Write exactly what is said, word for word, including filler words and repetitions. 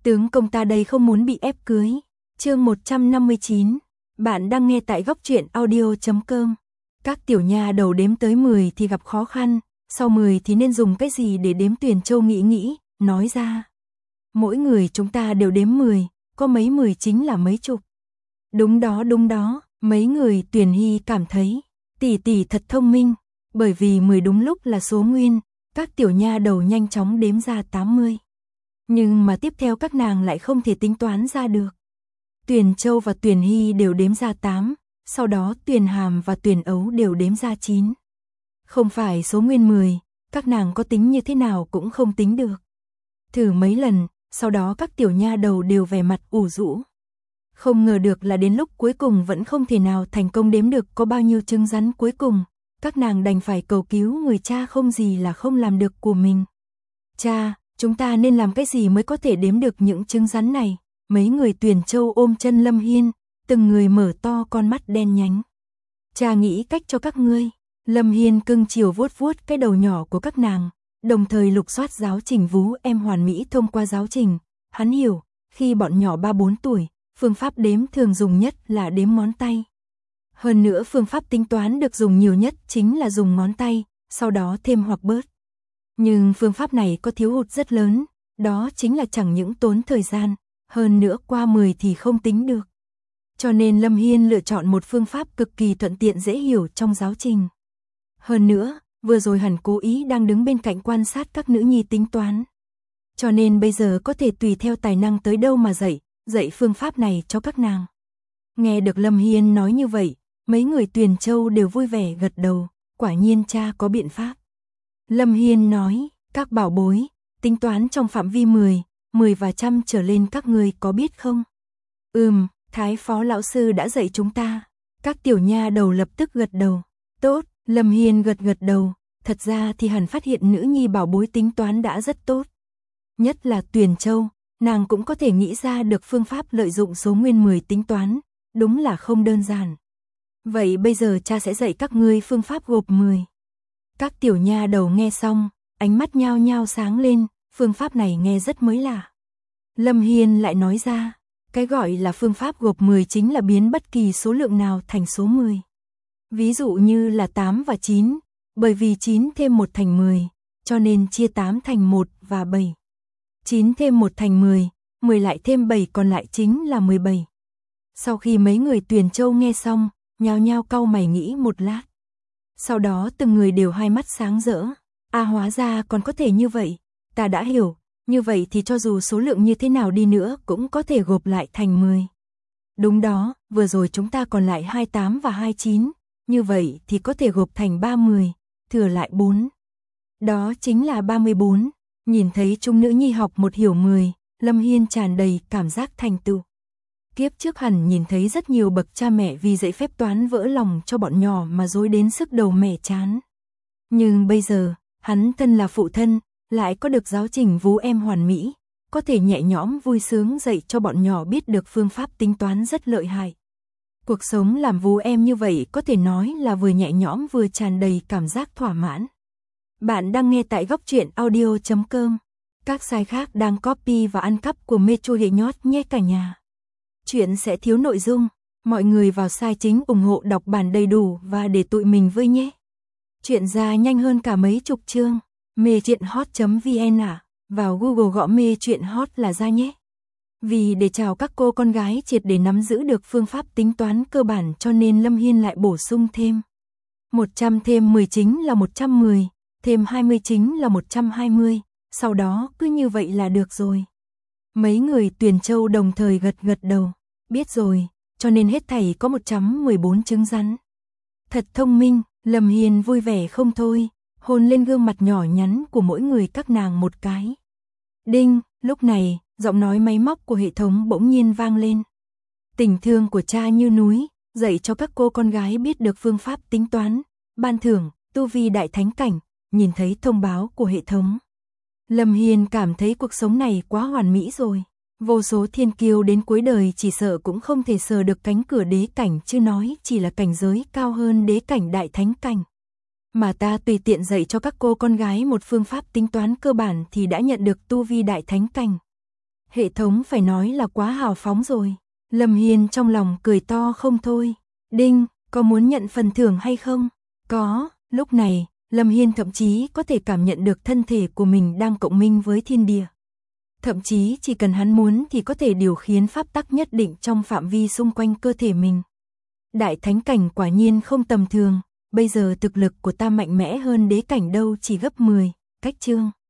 Tướng công ta đây không muốn bị ép cưới. Chương một trăm năm mươi chín. Bạn đang nghe tại góc truyện audio chấm com. Các tiểu nha đầu đếm tới mười thì gặp khó khăn, sau mười thì nên dùng cái gì để đếm? Tuyền Châu nghĩ nghĩ, nói ra. Mỗi người chúng ta đều đếm mười, có mấy mười chính là mấy chục. Đúng đó đúng đó, mấy người. Tuyền Hy cảm thấy, tỷ tỷ thật thông minh, bởi vì mười đúng lúc là số nguyên, các tiểu nha đầu nhanh chóng đếm ra tám mươi. Nhưng mà tiếp theo các nàng lại không thể tính toán ra được. Tuyền Châu và Tuyền Hy đều đếm ra tám, sau đó Tuyền Hàm và Tuyền Ấu đều đếm ra chín. Không phải số nguyên mười, các nàng có tính như thế nào cũng không tính được. Thử mấy lần, sau đó các tiểu nha đầu đều vẻ mặt ủ rũ. Không ngờ được là đến lúc cuối cùng vẫn không thể nào thành công đếm được có bao nhiêu trứng rắn. Cuối cùng, các nàng đành phải cầu cứu người cha không gì là không làm được của mình. Cha, chúng ta nên làm cái gì mới có thể đếm được những trứng rắn này? Mấy người Tuyền Châu ôm chân Lâm Hiên, từng người mở to con mắt đen nhánh. Cha nghĩ cách cho các ngươi. Lâm Hiên cưng chiều vuốt vuốt cái đầu nhỏ của các nàng, đồng thời lục soát giáo trình vú em hoàn mỹ. Thông qua giáo trình, hắn hiểu, khi bọn nhỏ ba bốn tuổi, phương pháp đếm thường dùng nhất là đếm ngón tay. Hơn nữa phương pháp tính toán được dùng nhiều nhất chính là dùng ngón tay, sau đó thêm hoặc bớt. Nhưng phương pháp này có thiếu hụt rất lớn, đó chính là chẳng những tốn thời gian, hơn nữa qua mười thì không tính được. Cho nên Lâm Hiên lựa chọn một phương pháp cực kỳ thuận tiện dễ hiểu trong giáo trình. Hơn nữa, vừa rồi hẳn cố ý đang đứng bên cạnh quan sát các nữ nhi tính toán. Cho nên bây giờ có thể tùy theo tài năng tới đâu mà dạy, dạy phương pháp này cho các nàng. Nghe được Lâm Hiên nói như vậy, mấy người Tuyền Châu đều vui vẻ gật đầu, quả nhiên cha có biện pháp. Lâm Hiên nói, các bảo bối, tính toán trong phạm vi mười, mười và trăm trở lên các ngươi có biết không? Ừm, Thái phó lão sư đã dạy chúng ta. Các tiểu nha đầu lập tức gật đầu. Tốt, Lâm Hiên gật gật đầu, thật ra thì hẳn phát hiện nữ nhi bảo bối tính toán đã rất tốt. Nhất là Tuyền Châu, nàng cũng có thể nghĩ ra được phương pháp lợi dụng số nguyên mười tính toán, đúng là không đơn giản. Vậy bây giờ cha sẽ dạy các ngươi phương pháp gộp mười. Các tiểu nha đầu nghe xong, ánh mắt nhao nhao sáng lên, phương pháp này nghe rất mới lạ. Lâm Hiên lại nói ra, cái gọi là phương pháp gộp mười chính là biến bất kỳ số lượng nào thành số mười. Ví dụ như là tám và chín, bởi vì chín thêm một thành mười, cho nên chia tám thành một và bảy. chín thêm một thành mười, mười lại thêm bảy còn lại chính là mười bảy. Sau khi mấy người Tuyền Châu nghe xong, nhao nhao cau mày nghĩ một lát. Sau đó từng người đều hai mắt sáng rỡ. À hóa ra còn có thể như vậy, ta đã hiểu, như vậy thì cho dù số lượng như thế nào đi nữa cũng có thể gộp lại thành mười. Đúng đó, vừa rồi chúng ta còn lại hai mươi tám và hai mươi chín, như vậy thì có thể gộp thành ba mươi, thừa lại bốn. Đó chính là ba mươi bốn. Nhìn thấy chúng nữ nhi học một hiểu mười, Lâm Hiên tràn đầy cảm giác thành tựu. Kiếp trước hẳn nhìn thấy rất nhiều bậc cha mẹ vì dạy phép toán vỡ lòng cho bọn nhỏ mà dối đến sức đầu mẻ chán. Nhưng bây giờ, hắn thân là phụ thân, lại có được giáo trình vú em hoàn mỹ, có thể nhẹ nhõm vui sướng dạy cho bọn nhỏ biết được phương pháp tính toán rất lợi hại. Cuộc sống làm vú em như vậy có thể nói là vừa nhẹ nhõm vừa tràn đầy cảm giác thỏa mãn. Bạn đang nghe tại góc truyện audio chấm com. Các sai khác đang copy và ăn cắp của Metro hệ nhót nhé cả nhà. Chuyện sẽ thiếu nội dung, mọi người vào sai chính ủng hộ đọc bản đầy đủ và để tụi mình vui nhé. Chuyện ra nhanh hơn cả mấy chục chương. mê truyện hot chấm vn à, vào Google gõ mê truyện hot là ra nhé. Vì để chào các cô con gái triệt để nắm giữ được phương pháp tính toán cơ bản cho nên Lâm Hiên lại bổ sung thêm. một trăm thêm mười chính là một trăm mười, thêm hai mươi chính là một trăm hai mươi, sau đó cứ như vậy là được rồi. Mấy người Tuyền Châu đồng thời gật gật đầu, biết rồi, cho nên hết thảy có một trăm mười bốn trứng rắn. Thật thông minh, Lâm Hiên vui vẻ không thôi, hôn lên gương mặt nhỏ nhắn của mỗi người các nàng một cái. Đinh, lúc này, giọng nói máy móc của hệ thống bỗng nhiên vang lên. Tình thương của cha như núi, dạy cho các cô con gái biết được phương pháp tính toán, ban thưởng, tu vi đại thánh cảnh. Nhìn thấy thông báo của hệ thống, Lâm Hiên cảm thấy cuộc sống này quá hoàn mỹ rồi. Vô số thiên kiêu đến cuối đời chỉ sợ cũng không thể sờ được cánh cửa đế cảnh, chứ nói chỉ là cảnh giới cao hơn đế cảnh đại thánh cảnh. Mà ta tùy tiện dạy cho các cô con gái một phương pháp tính toán cơ bản thì đã nhận được tu vi đại thánh cảnh. Hệ thống phải nói là quá hào phóng rồi. Lâm Hiên trong lòng cười to không thôi. Đinh, có muốn nhận phần thưởng hay không? Có, lúc này, Lâm Hiên thậm chí có thể cảm nhận được thân thể của mình đang cộng minh với thiên địa. Thậm chí chỉ cần hắn muốn thì có thể điều khiển pháp tắc nhất định trong phạm vi xung quanh cơ thể mình. Đại thánh cảnh quả nhiên không tầm thường, bây giờ thực lực của ta mạnh mẽ hơn đế cảnh đâu chỉ gấp mười, cách chương.